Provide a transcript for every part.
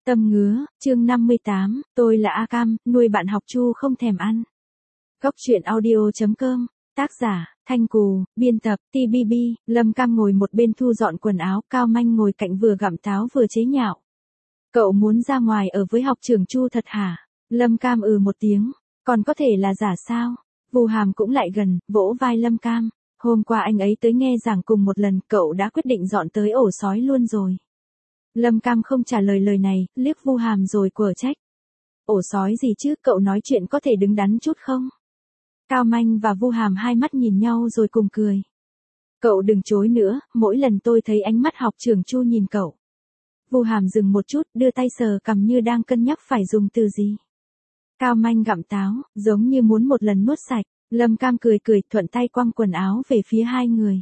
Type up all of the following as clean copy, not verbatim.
Tâm ngứa, chương 58, tôi là A Cam, nuôi bạn học Chu không thèm ăn. Góc truyện audio.com, tác giả, Thanh Cù, biên tập, TBB, Lâm Cam ngồi một bên thu dọn quần áo, Cao Manh ngồi cạnh vừa gặm táo vừa chế nhạo. Cậu muốn ra ngoài ở với học trưởng Chu thật hả? Lâm Cam một tiếng, còn có thể là giả sao? Vu Hàm cũng lại gần, vỗ vai Lâm Cam. Hôm qua anh ấy tới nghe giảng cùng một lần, cậu đã quyết định dọn tới ổ sói luôn rồi. Lâm Cam không trả lời lời này, liếc Vu Hàm rồi quở trách. Ổ sói gì chứ, cậu nói chuyện có thể đứng đắn chút không? Cao Manh và Vu Hàm hai mắt nhìn nhau rồi cùng cười. Cậu đừng chối nữa, mỗi lần tôi thấy ánh mắt học trưởng Chu nhìn cậu. Vu Hàm dừng một chút, đưa tay sờ cằm như đang cân nhắc phải dùng từ gì. Cao Manh gặm táo, giống như muốn một lần nuốt sạch. Lâm Cam cười cười, thuận tay quăng quần áo về phía hai người.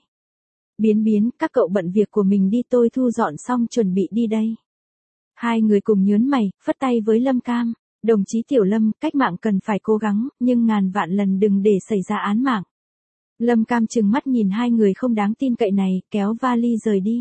Biến, các cậu bận việc của mình đi, tôi thu dọn xong chuẩn bị đi đây. Hai người cùng nhớn mày, phất tay với Lâm Cam. Đồng chí Tiểu Lâm, cách mạng cần phải cố gắng, nhưng ngàn vạn lần đừng để xảy ra án mạng. Lâm Cam trừng mắt nhìn hai người không đáng tin cậy này, kéo vali rời đi.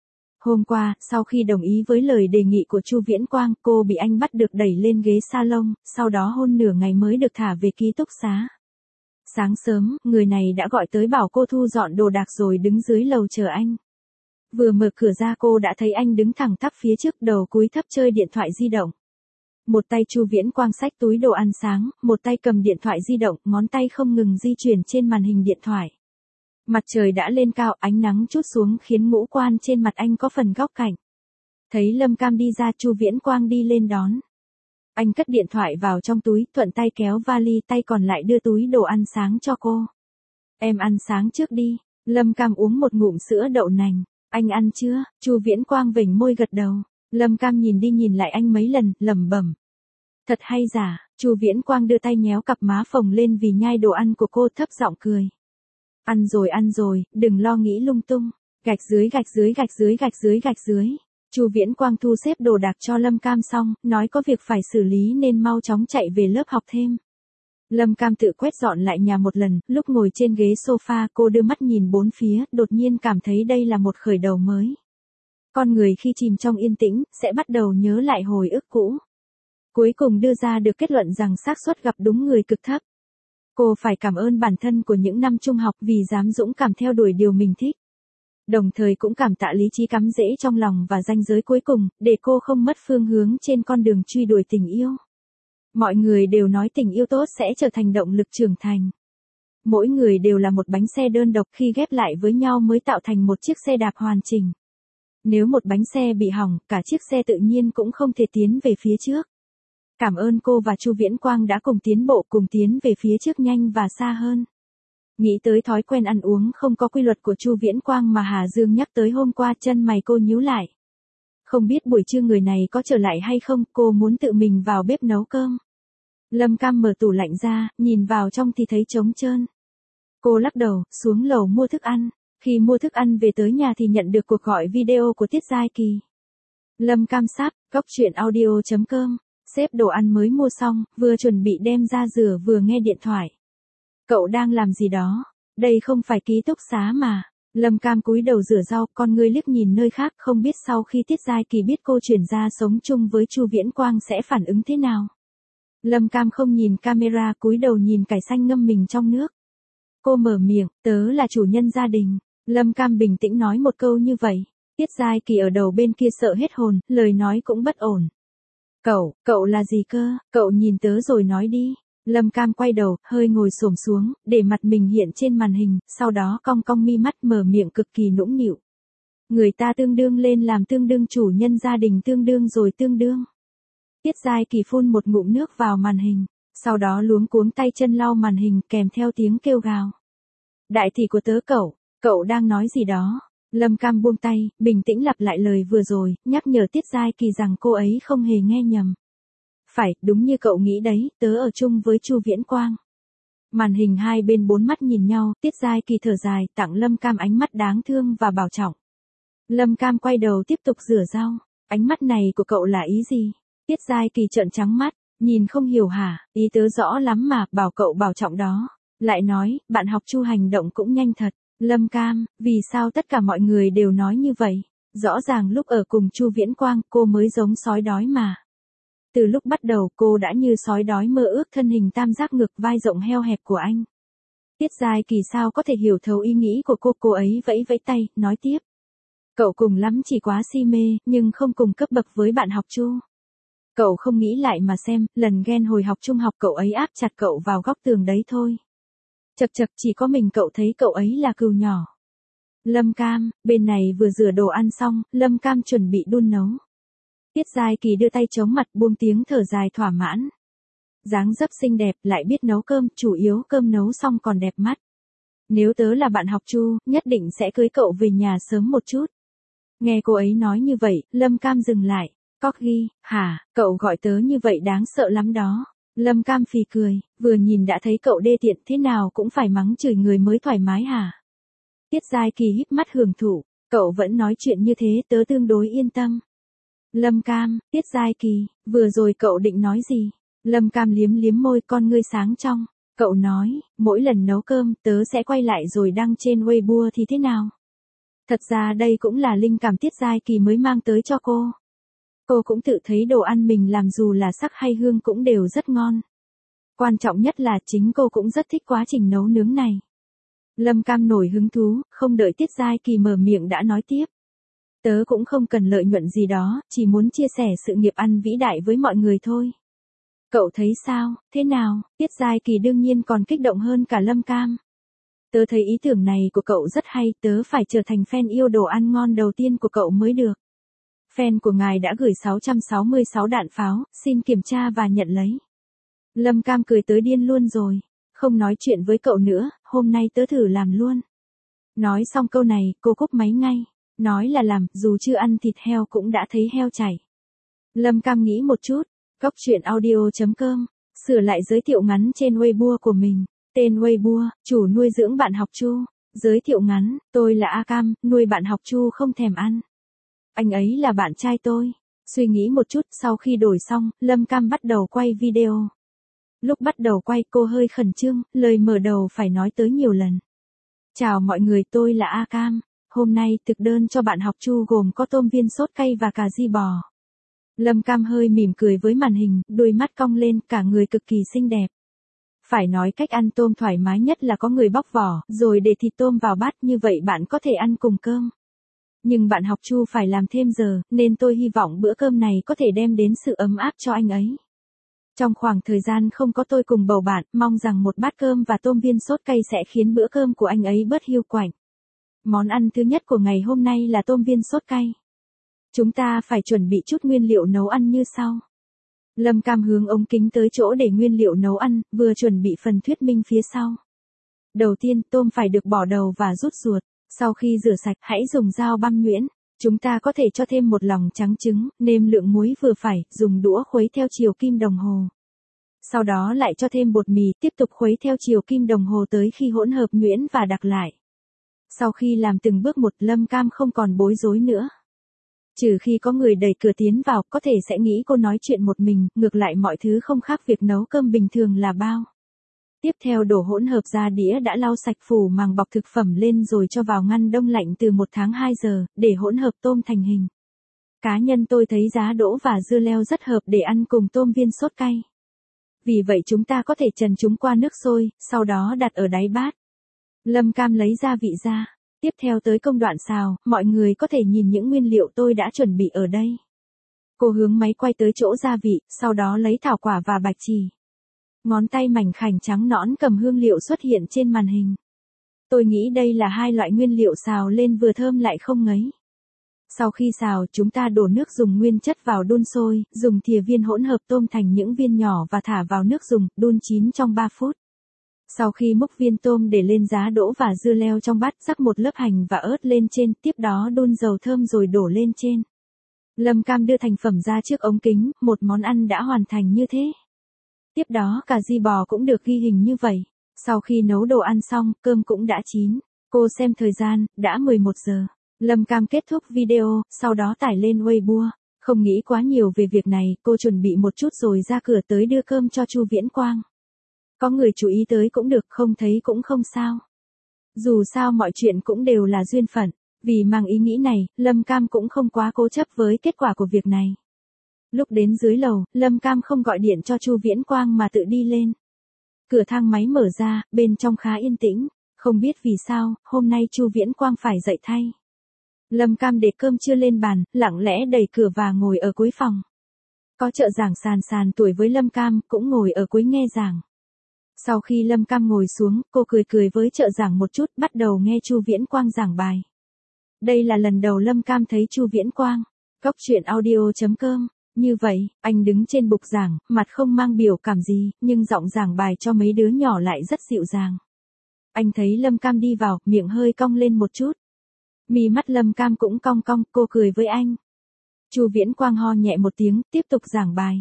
Hôm qua, sau khi đồng ý với lời đề nghị của Chu Viễn Quang, cô bị anh bắt được đẩy lên ghế salon, sau đó hôn nửa ngày mới được thả về ký túc xá. Sáng sớm, người này đã gọi tới bảo cô thu dọn đồ đạc rồi đứng dưới lầu chờ anh. Vừa mở cửa ra cô đã thấy anh đứng thẳng tắp phía trước, đầu cúi thấp chơi điện thoại di động. Một tay Chu Viễn Quang xách túi đồ ăn sáng, một tay cầm điện thoại di động, ngón tay không ngừng di chuyển trên màn hình điện thoại. Mặt trời đã lên cao, ánh nắng trút xuống khiến ngũ quan trên mặt anh có phần góc cạnh. Thấy Lâm Cam đi ra, Chu Viễn Quang đi lên đón. Anh cất điện thoại vào trong túi, thuận tay kéo vali, tay còn lại đưa túi đồ ăn sáng cho cô. Em ăn sáng trước đi. Lâm Cam uống một ngụm sữa đậu nành. Anh ăn chưa? Chu Viễn Quang vểnh môi gật đầu. Lâm Cam nhìn đi nhìn lại anh mấy lần, lẩm bẩm. Thật hay giả? Chu Viễn Quang đưa tay nhéo cặp má phồng lên vì nhai đồ ăn của cô, thấp giọng cười. Ăn rồi, đừng lo nghĩ lung tung. Gạch dưới. Chu Viễn Quang thu xếp đồ đạc cho Lâm Cam xong, nói có việc phải xử lý nên mau chóng chạy về lớp học thêm. Lâm Cam tự quét dọn lại nhà một lần, lúc ngồi trên ghế sofa cô đưa mắt nhìn bốn phía, đột nhiên cảm thấy đây là một khởi đầu mới. Con người khi chìm trong yên tĩnh, sẽ bắt đầu nhớ lại hồi ức cũ. Cuối cùng đưa ra được kết luận rằng xác suất gặp đúng người cực thấp. Cô phải cảm ơn bản thân của những năm trung học vì dám dũng cảm theo đuổi điều mình thích. Đồng thời cũng cảm tạ lý trí cắm rễ trong lòng và ranh giới cuối cùng, để cô không mất phương hướng trên con đường truy đuổi tình yêu. Mọi người đều nói tình yêu tốt sẽ trở thành động lực trưởng thành. Mỗi người đều là một bánh xe đơn độc, khi ghép lại với nhau mới tạo thành một chiếc xe đạp hoàn chỉnh. Nếu một bánh xe bị hỏng, cả chiếc xe tự nhiên cũng không thể tiến về phía trước. Cảm ơn cô và Chu Viễn Quang đã cùng tiến bộ, cùng tiến về phía trước nhanh và xa hơn. Nghĩ tới thói quen ăn uống không có quy luật của Chu Viễn Quang mà Hà Dương nhắc tới hôm qua, chân mày cô nhíu lại. Không biết buổi trưa người này có trở lại hay không, cô muốn tự mình vào bếp nấu cơm. Lâm Cam mở tủ lạnh ra, nhìn vào trong thì thấy trống trơn. Cô lắc đầu, xuống lầu mua thức ăn. Khi mua thức ăn về tới nhà thì nhận được cuộc gọi video của Tiết Giai Kỳ. Lâm Cam sắp, góc truyện audio.com, xếp đồ ăn mới mua xong, vừa chuẩn bị đem ra rửa vừa nghe điện thoại. Cậu đang làm gì đó? Đây không phải ký túc xá mà. Lâm Cam cúi đầu rửa rau, con ngươi liếc nhìn nơi khác, không biết sau khi Tiết Giai Kỳ biết cô chuyển ra sống chung với Chu Viễn Quang sẽ phản ứng thế nào. Lâm Cam không nhìn camera, cúi đầu nhìn cải xanh ngâm mình trong nước. Cô mở miệng, tớ là chủ nhân gia đình. Lâm Cam bình tĩnh nói một câu như vậy. Tiết Giai Kỳ ở đầu bên kia sợ hết hồn, lời nói cũng bất ổn. Cậu là gì cơ? Cậu nhìn tớ rồi nói đi. Lâm Cam quay đầu, hơi ngồi xổm xuống, để mặt mình hiện trên màn hình, sau đó cong cong mi mắt, mở miệng cực kỳ nũng nịu. Người ta tương đương lên làm tương đương chủ nhân gia đình, tương đương. Tiết Giai Kỳ phun một ngụm nước vào màn hình, sau đó luống cuống tay chân lau màn hình kèm theo tiếng kêu gào. Đại tỷ của tớ, cậu đang nói gì đó? Lâm Cam buông tay, bình tĩnh lặp lại lời vừa rồi, nhắc nhở Tiết Giai Kỳ rằng cô ấy không hề nghe nhầm. Phải, đúng như cậu nghĩ đấy, tớ ở chung với Chu Viễn Quang. Màn hình hai bên bốn mắt nhìn nhau, Tiết Giai Kỳ thở dài, tặng Lâm Cam ánh mắt đáng thương và bảo trọng. Lâm Cam quay đầu tiếp tục rửa rau. Ánh mắt này của cậu là ý gì? Tiết Giai Kỳ trợn trắng mắt, nhìn không hiểu hả? Ý tớ rõ lắm mà, bảo cậu bảo trọng đó. Lại nói, bạn học Chu hành động cũng nhanh thật. Lâm Cam, vì sao tất cả mọi người đều nói như vậy? Rõ ràng lúc ở cùng Chu Viễn Quang cô mới giống sói đói mà. Từ lúc bắt đầu cô đã như sói đói mơ ước thân hình tam giác ngực vai rộng heo hẹp của anh. Tiết Giai Kỳ sao có thể hiểu thấu ý nghĩ của cô ấy vẫy vẫy tay, nói tiếp. Cậu cùng lắm chỉ quá si mê, nhưng không cùng cấp bậc với bạn học Chu. Cậu không nghĩ lại mà xem, lần ghen hồi học trung học cậu ấy áp chặt cậu vào góc tường đấy thôi. Chật chật chỉ có mình cậu thấy cậu ấy là cừu nhỏ. Lâm Cam, bên này vừa rửa đồ ăn xong, Lâm Cam chuẩn bị đun nấu. Tiết Giai Kỳ đưa tay chống mặt buông tiếng thở dài thỏa mãn. Dáng dấp xinh đẹp lại biết nấu cơm, chủ yếu cơm nấu xong còn đẹp mắt. Nếu tớ là bạn học Chu, nhất định sẽ cưới cậu về nhà sớm một chút. Nghe cô ấy nói như vậy, Lâm Cam dừng lại. Corgi, hả, cậu gọi tớ như vậy đáng sợ lắm đó. Lâm Cam phì cười, vừa nhìn đã thấy cậu đê tiện thế nào cũng phải mắng chửi người mới thoải mái hả. Tiết Giai Kỳ híp mắt hưởng thụ, cậu vẫn nói chuyện như thế tớ tương đối yên tâm. Lâm Cam, Tiết Giai Kỳ, vừa rồi cậu định nói gì? Lâm Cam liếm liếm môi con ngươi sáng trong. Cậu nói, mỗi lần nấu cơm tớ sẽ quay lại rồi đăng trên Weibo thì thế nào? Thật ra đây cũng là linh cảm Tiết Giai Kỳ mới mang tới cho cô. Cô cũng tự thấy đồ ăn mình làm dù là sắc hay hương cũng đều rất ngon. Quan trọng nhất là chính cô cũng rất thích quá trình nấu nướng này. Lâm Cam nổi hứng thú, không đợi Tiết Giai Kỳ mở miệng đã nói tiếp. Tớ cũng không cần lợi nhuận gì đó, chỉ muốn chia sẻ sự nghiệp ăn vĩ đại với mọi người thôi. Cậu thấy sao, thế nào? Tiết Giai Kỳ đương nhiên còn kích động hơn cả Lâm Cam. Tớ thấy ý tưởng này của cậu rất hay, tớ phải trở thành fan yêu đồ ăn ngon đầu tiên của cậu mới được. Fan của ngài đã gửi 666 đạn pháo, xin kiểm tra và nhận lấy. Lâm Cam cười tới điên luôn rồi, không nói chuyện với cậu nữa, hôm nay tớ thử làm luôn. Nói xong câu này, cô cúp máy ngay. Nói là làm, dù chưa ăn thịt heo cũng đã thấy heo chảy. Lâm Cam nghĩ một chút, Cóc truyện audio.com, sửa lại giới thiệu ngắn trên Weibo của mình. Tên Weibo, chủ nuôi dưỡng bạn học Chu. Giới thiệu ngắn, tôi là A Cam, nuôi bạn học Chu không thèm ăn. Anh ấy là bạn trai tôi. Suy nghĩ một chút, sau khi đổi xong, Lâm Cam bắt đầu quay video. Lúc bắt đầu quay cô hơi khẩn trương, lời mở đầu phải nói tới nhiều lần. Chào mọi người, tôi là A Cam. Hôm nay thực đơn cho bạn học Chu gồm có tôm viên sốt cay và cà ri bò. Lâm Cam hơi mỉm cười với màn hình, đôi mắt cong lên, cả người cực kỳ xinh đẹp. Phải nói cách ăn tôm thoải mái nhất là có người bóc vỏ, rồi để thịt tôm vào bát, như vậy bạn có thể ăn cùng cơm. Nhưng bạn học Chu phải làm thêm giờ, nên tôi hy vọng bữa cơm này có thể đem đến sự ấm áp cho anh ấy. Trong khoảng thời gian không có tôi cùng bầu bạn, mong rằng một bát cơm và tôm viên sốt cay sẽ khiến bữa cơm của anh ấy bớt hiu quạnh. Món ăn thứ nhất của ngày hôm nay là tôm viên sốt cay. Chúng ta phải chuẩn bị chút nguyên liệu nấu ăn như sau. Lâm Cam hướng ống kính tới chỗ để nguyên liệu nấu ăn, vừa chuẩn bị phần thuyết minh phía sau. Đầu tiên, tôm phải được bỏ đầu và rút ruột. Sau khi rửa sạch, hãy dùng dao băm nhuyễn. Chúng ta có thể cho thêm một lòng trắng trứng, nêm lượng muối vừa phải, dùng đũa khuấy theo chiều kim đồng hồ. Sau đó lại cho thêm bột mì, tiếp tục khuấy theo chiều kim đồng hồ tới khi hỗn hợp nhuyễn và đặc lại. Sau khi làm từng bước một, Lâm Cam không còn bối rối nữa. Trừ khi có người đẩy cửa tiến vào, có thể sẽ nghĩ cô nói chuyện một mình, ngược lại mọi thứ không khác việc nấu cơm bình thường là bao. Tiếp theo đổ hỗn hợp ra đĩa đã lau sạch phủ màng bọc thực phẩm lên rồi cho vào ngăn đông lạnh từ 1 tháng 2 giờ, để hỗn hợp tôm thành hình. Cá nhân tôi thấy giá đỗ và dưa leo rất hợp để ăn cùng tôm viên sốt cay. Vì vậy chúng ta có thể trần chúng qua nước sôi, sau đó đặt ở đáy bát. Lâm Cam lấy gia vị ra. Tiếp theo tới công đoạn xào, mọi người có thể nhìn những nguyên liệu tôi đã chuẩn bị ở đây. Cô hướng máy quay tới chỗ gia vị, sau đó lấy thảo quả và bạch chỉ. Ngón tay mảnh khảnh trắng nõn cầm hương liệu xuất hiện trên màn hình. Tôi nghĩ đây là hai loại nguyên liệu xào lên vừa thơm lại không ngấy. Sau khi xào, chúng ta đổ nước dùng nguyên chất vào đun sôi, dùng thìa viên hỗn hợp tôm thành những viên nhỏ và thả vào nước dùng, đun chín trong 3 phút. Sau khi múc viên tôm để lên giá đỗ và dưa leo trong bát, rắc một lớp hành và ớt lên trên, tiếp đó đun dầu thơm rồi đổ lên trên. Lâm Cam đưa thành phẩm ra trước ống kính, một món ăn đã hoàn thành như thế. Tiếp đó cà ri bò cũng được ghi hình như vậy. Sau khi nấu đồ ăn xong, cơm cũng đã chín. Cô xem thời gian, đã 11 giờ. Lâm Cam kết thúc video, sau đó tải lên Weibo. Không nghĩ quá nhiều về việc này, cô chuẩn bị một chút rồi ra cửa tới đưa cơm cho Chu Viễn Quang. Có người chú ý tới cũng được, không thấy cũng không sao. Dù sao mọi chuyện cũng đều là duyên phận. Vì mang ý nghĩ này, Lâm Cam cũng không quá cố chấp với kết quả của việc này. Lúc đến dưới lầu, Lâm Cam không gọi điện cho Chu Viễn Quang mà tự đi lên. Cửa thang máy mở ra, bên trong khá yên tĩnh, không biết vì sao, hôm nay Chu Viễn Quang phải dậy thay. Lâm Cam để cơm trưa lên bàn, lặng lẽ đẩy cửa và ngồi ở cuối phòng. Có trợ giảng sàn tuổi với Lâm Cam, cũng ngồi ở cuối nghe giảng. Sau khi Lâm Cam ngồi xuống, cô cười với trợ giảng một chút, bắt đầu nghe Chu Viễn Quang giảng bài. Đây là lần đầu Lâm Cam thấy Chu Viễn Quang. Cóc truyện audio.com. Như vậy, anh đứng trên bục giảng, mặt không mang biểu cảm gì, nhưng giọng giảng bài cho mấy đứa nhỏ lại rất dịu dàng. Anh thấy Lâm Cam đi vào, miệng hơi cong lên một chút. Mí mắt Lâm Cam cũng cong cong, cô cười với anh. Chu Viễn Quang ho nhẹ một tiếng, tiếp tục giảng bài.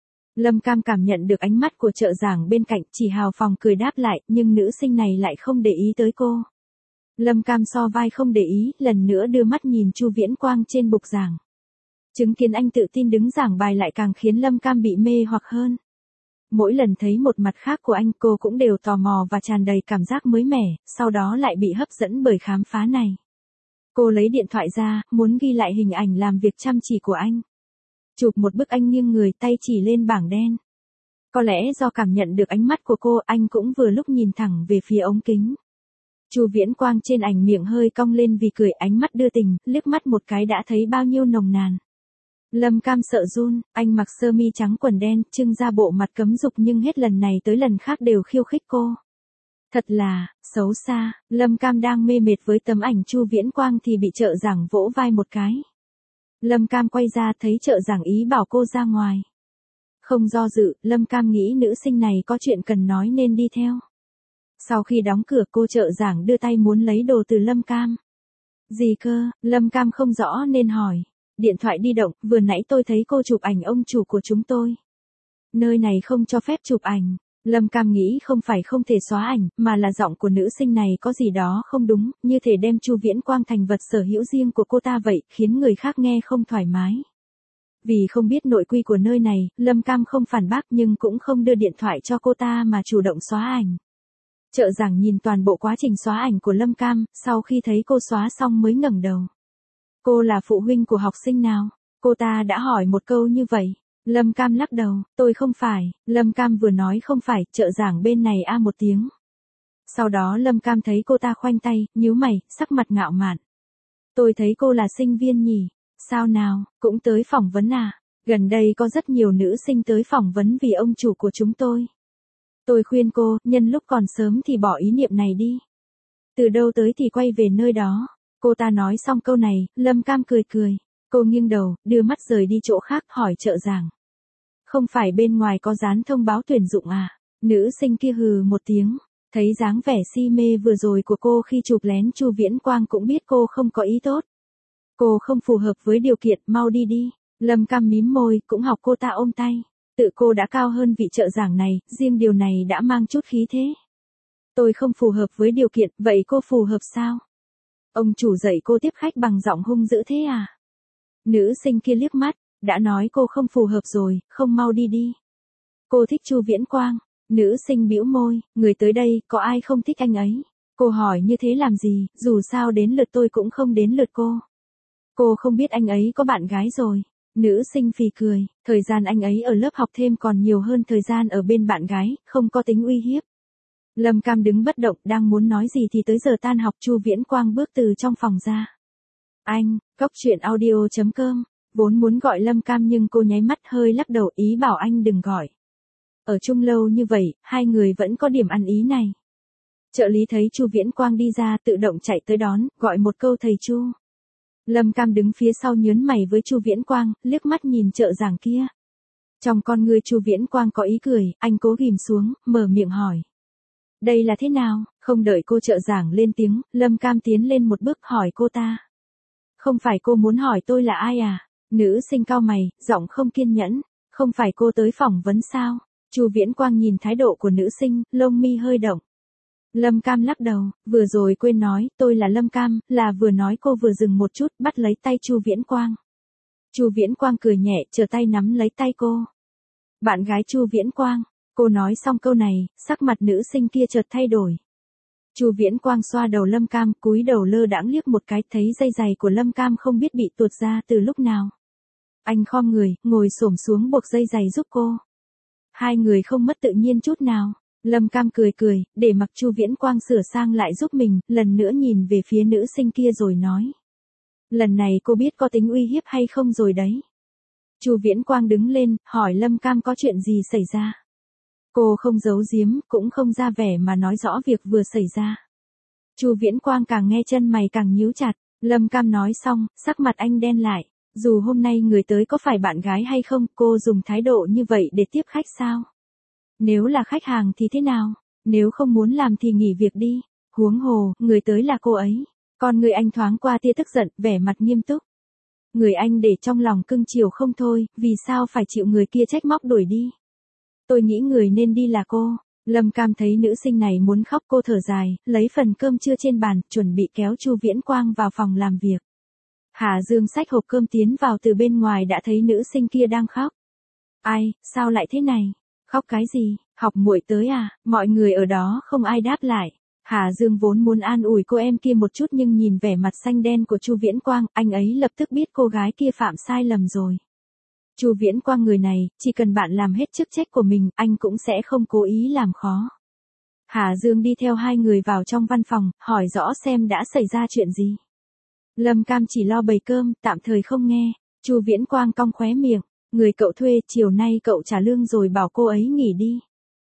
Lâm Cam cảm nhận được ánh mắt của trợ giảng bên cạnh, chỉ hào phóng cười đáp lại, nhưng nữ sinh này lại không để ý tới cô. Lâm Cam so vai không để ý, lần nữa đưa mắt nhìn Chu Viễn Quang trên bục giảng. Chứng kiến anh tự tin đứng giảng bài lại càng khiến Lâm Cam bị mê hoặc hơn. Mỗi lần thấy một mặt khác của anh, cô cũng đều tò mò và tràn đầy cảm giác mới mẻ, sau đó lại bị hấp dẫn bởi khám phá này. Cô lấy điện thoại ra, muốn ghi lại hình ảnh làm việc chăm chỉ của anh. Chụp một bức anh nghiêng người, tay chỉ lên bảng đen. Có lẽ do cảm nhận được ánh mắt của cô, anh cũng vừa lúc nhìn thẳng về phía ống kính. Chu Viễn Quang trên ảnh miệng hơi cong lên vì cười, ánh mắt đưa tình, liếc mắt một cái đã thấy bao nhiêu nồng nàn. Lâm Cam sợ run, anh mặc sơ mi trắng quần đen, trưng ra bộ mặt cấm dục nhưng hết lần này tới lần khác đều khiêu khích cô. Thật là, xấu xa, Lâm Cam đang mê mệt với tấm ảnh Chu Viễn Quang thì bị trợ giảng vỗ vai một cái. Lâm Cam quay ra thấy trợ giảng ý bảo cô ra ngoài. Không do dự, Lâm Cam nghĩ nữ sinh này có chuyện cần nói nên đi theo. Sau khi đóng cửa, cô trợ giảng đưa tay muốn lấy đồ từ Lâm Cam. Gì cơ, Lâm Cam không rõ nên hỏi. Điện thoại di động, vừa nãy tôi thấy cô chụp ảnh ông chủ của chúng tôi. Nơi này không cho phép chụp ảnh. Lâm Cam nghĩ không phải không thể xóa ảnh, mà là giọng của nữ sinh này có gì đó không đúng, như thể đem Chu Viễn Quang thành vật sở hữu riêng của cô ta vậy, khiến người khác nghe không thoải mái. Vì không biết nội quy của nơi này, Lâm Cam không phản bác nhưng cũng không đưa điện thoại cho cô ta mà chủ động xóa ảnh. Trợ giảng nhìn toàn bộ quá trình xóa ảnh của Lâm Cam, sau khi thấy cô xóa xong mới ngẩng đầu. Cô là phụ huynh của học sinh nào? Cô ta đã hỏi một câu như vậy. Lâm Cam lắc đầu, tôi không phải. Lâm Cam vừa nói không phải, trợ giảng bên này a một tiếng. Sau đó Lâm Cam thấy cô ta khoanh tay, nhíu mày, sắc mặt ngạo mạn. Tôi thấy cô là sinh viên nhỉ? Sao nào, cũng tới phỏng vấn à? Gần đây có rất nhiều nữ sinh tới phỏng vấn vì ông chủ của chúng tôi. Tôi khuyên cô, nhân lúc còn sớm thì bỏ ý niệm này đi. Từ đâu tới thì quay về nơi đó. Cô ta nói xong câu này, Lâm Cam cười. Cô nghiêng đầu, đưa mắt rời đi chỗ khác, hỏi trợ giảng. Không phải bên ngoài có dán thông báo tuyển dụng à? Nữ sinh kia hừ một tiếng. Thấy dáng vẻ si mê vừa rồi của cô khi chụp lén Chu Viễn Quang cũng biết cô không có ý tốt. Cô không phù hợp với điều kiện, mau đi đi. Lâm Cam mím môi, cũng học cô ta ôm tay. Tự cô đã cao hơn vị trợ giảng này, riêng điều này đã mang chút khí thế. Tôi không phù hợp với điều kiện, vậy cô phù hợp sao? Ông chủ dạy cô tiếp khách bằng giọng hung dữ thế à? Nữ sinh kia liếc mắt, đã nói cô không phù hợp rồi, không mau đi đi. Cô thích Chu Viễn Quang. Nữ sinh bĩu môi, người tới đây, có ai không thích anh ấy? Cô hỏi như thế làm gì, dù sao đến lượt tôi cũng không đến lượt cô. Cô không biết anh ấy có bạn gái rồi. Nữ sinh phì cười, thời gian anh ấy ở lớp học thêm còn nhiều hơn thời gian ở bên bạn gái, không có tính uy hiếp. Lâm Cam đứng bất động, đang muốn nói gì thì tới giờ tan học Chu Viễn Quang bước từ trong phòng ra. Anh, Cóc truyện audio.com, vốn muốn gọi Lâm Cam nhưng cô nháy mắt hơi lắc đầu ý bảo anh đừng gọi. Ở chung lâu như vậy, hai người vẫn có điểm ăn ý này. Trợ lý thấy Chu Viễn Quang đi ra tự động chạy tới đón, gọi một câu thầy Chu. Lâm Cam đứng phía sau nhớn mày với Chu Viễn Quang, liếc mắt nhìn trợ giảng kia. Trong con người Chu Viễn Quang có ý cười, anh cố ghim xuống, mở miệng hỏi. Đây là thế nào? Không đợi cô trợ giảng lên tiếng, Lâm Cam tiến lên một bước hỏi cô ta. Không phải cô muốn hỏi tôi là ai à? Nữ sinh cau mày, giọng không kiên nhẫn. Không phải cô tới phỏng vấn sao? Chu Viễn Quang nhìn thái độ của nữ sinh, lông mi hơi động. Lâm Cam lắc đầu, vừa rồi quên nói, tôi là Lâm Cam, là vừa nói cô vừa dừng một chút, bắt lấy tay Chu Viễn Quang. Chu Viễn Quang cười nhẹ, trở tay nắm lấy tay cô. Bạn gái Chu Viễn Quang, cô nói xong câu này, sắc mặt nữ sinh kia chợt thay đổi. Chu Viễn Quang xoa đầu Lâm Cam, cúi đầu lơ đãng liếc một cái, thấy dây giày của Lâm Cam không biết bị tuột ra từ lúc nào. Anh khom người, ngồi xổm xuống buộc dây giày giúp cô. Hai người không mất tự nhiên chút nào. Lâm Cam cười cười, để mặc Chu Viễn Quang sửa sang lại giúp mình, lần nữa nhìn về phía nữ sinh kia rồi nói. Lần này cô biết có tính uy hiếp hay không rồi đấy. Chu Viễn Quang đứng lên, hỏi Lâm Cam có chuyện gì xảy ra. Cô không giấu giếm, cũng không ra vẻ mà nói rõ việc vừa xảy ra. Chu Viễn Quang càng nghe chân mày càng nhíu chặt, Lâm Cam nói xong, sắc mặt anh đen lại. Dù hôm nay người tới có phải bạn gái hay không, cô dùng thái độ như vậy để tiếp khách sao? Nếu là khách hàng thì thế nào? Nếu không muốn làm thì nghỉ việc đi. Huống hồ, người tới là cô ấy. Còn người anh thoáng qua tia tức giận, vẻ mặt nghiêm túc. Người anh để trong lòng cưng chiều không thôi, vì sao phải chịu người kia trách móc đuổi đi? Tôi nghĩ người nên đi là cô. Lâm Cam thấy nữ sinh này muốn khóc, cô thở dài, lấy phần cơm trưa trên bàn, chuẩn bị kéo Chu Viễn Quang vào phòng làm việc. Hà Dương xách hộp cơm tiến vào từ bên ngoài đã thấy nữ sinh kia đang khóc. Ai, sao lại thế này? Khóc cái gì? Học muội tới à? Mọi người ở đó không ai đáp lại. Hà Dương vốn muốn an ủi cô em kia một chút nhưng nhìn vẻ mặt xanh đen của Chu Viễn Quang, anh ấy lập tức biết cô gái kia phạm sai lầm rồi. Chu Viễn Quang người này, chỉ cần bạn làm hết chức trách của mình, anh cũng sẽ không cố ý làm khó. Hà Dương đi theo hai người vào trong văn phòng, hỏi rõ xem đã xảy ra chuyện gì. Lâm Cam chỉ lo bày cơm, tạm thời không nghe. Chu Viễn Quang cong khóe miệng, người cậu thuê, chiều nay cậu trả lương rồi bảo cô ấy nghỉ đi.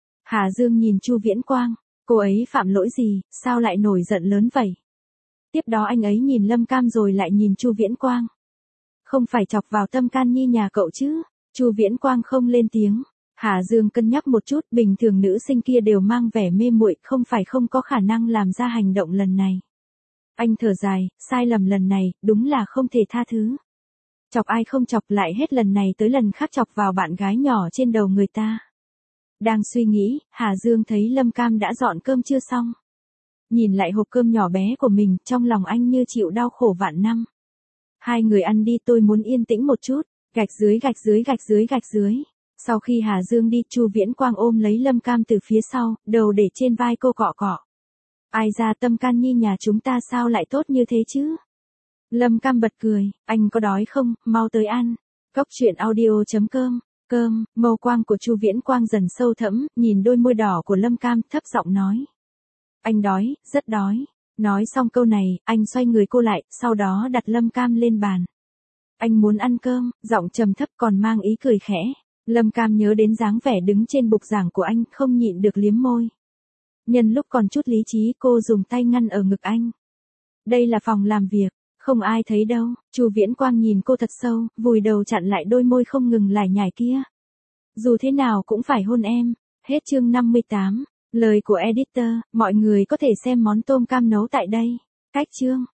Hà Dương nhìn Chu Viễn Quang, cô ấy phạm lỗi gì, sao lại nổi giận lớn vậy? Tiếp đó anh ấy nhìn Lâm Cam rồi lại nhìn Chu Viễn Quang. Không phải chọc vào tâm can nhi nhà cậu chứ? Chu Viễn Quang không lên tiếng. Hà Dương cân nhắc một chút, bình thường nữ sinh kia đều mang vẻ mê muội, không phải không có khả năng làm ra hành động lần này. Anh thở dài, sai lầm lần này, đúng là không thể tha thứ. Chọc ai không chọc lại hết lần này tới lần khác chọc vào bạn gái nhỏ trên đầu người ta. Đang suy nghĩ, Hà Dương thấy Lâm Cam đã dọn cơm chưa xong. Nhìn lại hộp cơm nhỏ bé của mình, trong lòng anh như chịu đau khổ vạn năm. Hai người ăn đi, tôi muốn yên tĩnh một chút, gạch dưới gạch dưới gạch dưới gạch dưới. Sau khi Hà Dương đi, Chu Viễn Quang ôm lấy Lâm Cam từ phía sau, đầu để trên vai cô cọ cọ. Ai ra tâm can nhi nhà chúng ta sao lại tốt như thế chứ? Lâm Cam bật cười, anh có đói không, mau tới ăn. Cốc truyện audio.com, màu quang của Chu Viễn Quang dần sâu thẫm, nhìn đôi môi đỏ của Lâm Cam, thấp giọng nói. Anh đói, rất đói. Nói xong câu này, anh xoay người cô lại, sau đó đặt Lâm Cam lên bàn. Anh muốn ăn cơm, giọng trầm thấp còn mang ý cười khẽ. Lâm Cam nhớ đến dáng vẻ đứng trên bục giảng của anh, không nhịn được liếm môi. Nhân lúc còn chút lý trí, cô dùng tay ngăn ở ngực anh. Đây là phòng làm việc, không ai thấy đâu. Chu Viễn Quang nhìn cô thật sâu, vùi đầu chặn lại đôi môi không ngừng lải nhải kia. Dù thế nào cũng phải hôn em. Hết chương 58. Lời của editor, mọi người có thể xem món tôm cam nấu tại đây. Cách chương.